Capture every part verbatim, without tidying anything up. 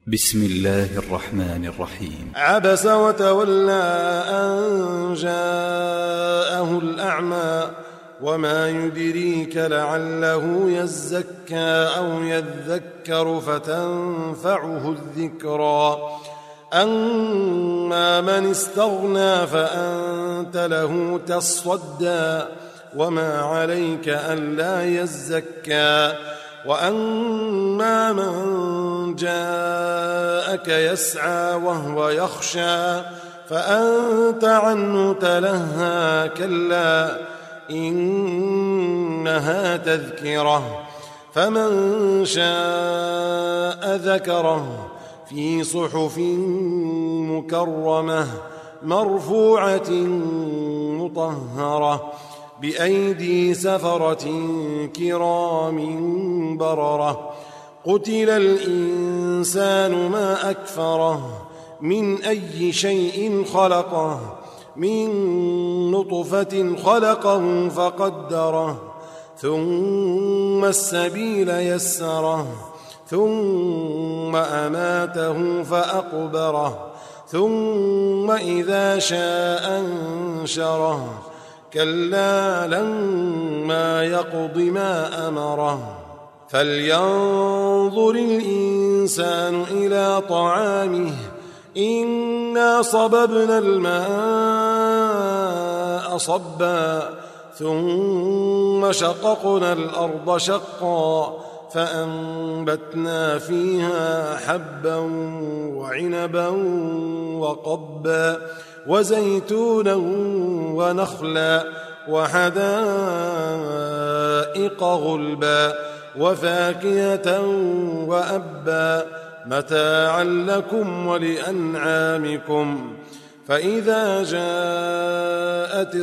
بسم الله الرحمن الرحيم. عبس وتولى أن جاءه الأعمى وما يدريك لعله يزكى أو يذكر فتنفعه الذكرى أما من استغنى فأنت له تصدى وما عليك ألا يزكى وأما من جاءك يسعى وهو يخشى فأنت عنه تلهى كلا إنها تذكرة فمن شاء ذكره في صحف مكرمة مرفوعة مطهرة بأيدي سفرة كرام بررة قتل الإنسان ما أكفره من أي شيء خلقه من نطفة خلقه فقدره ثم السبيل يسره ثم أماته فأقبره ثم إذا شاء أنشره كلا لما يقض ما أمره فلينظر الإنسان إلى طعامه إنا صببنا الماء صبا ثم شققنا الأرض شقا فأنبتنا فيها حبا وعنبا وقبا وزيتونا ونخلا وحدائق غلبا وفاكهة وأبا متاعا لكم ولأنعامكم فإذا جاءت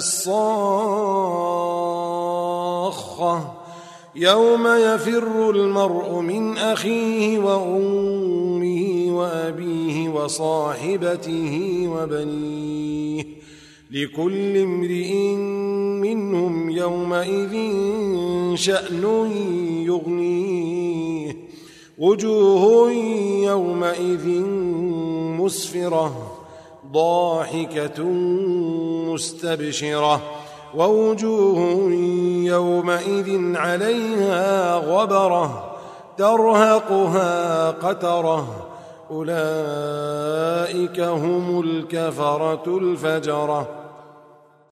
الصاخة يوم يفر المرء من أخيه وأمه وأبيه وصاحبته وبنيه لكل امرئ منهم يومئذ شأن يغنيه وجوه يومئذ مسفرة ضاحكة مستبشرة ووجوه يومئذ عليها غبرة ترهقها قترة أولئك هم الكفرة الفجرة.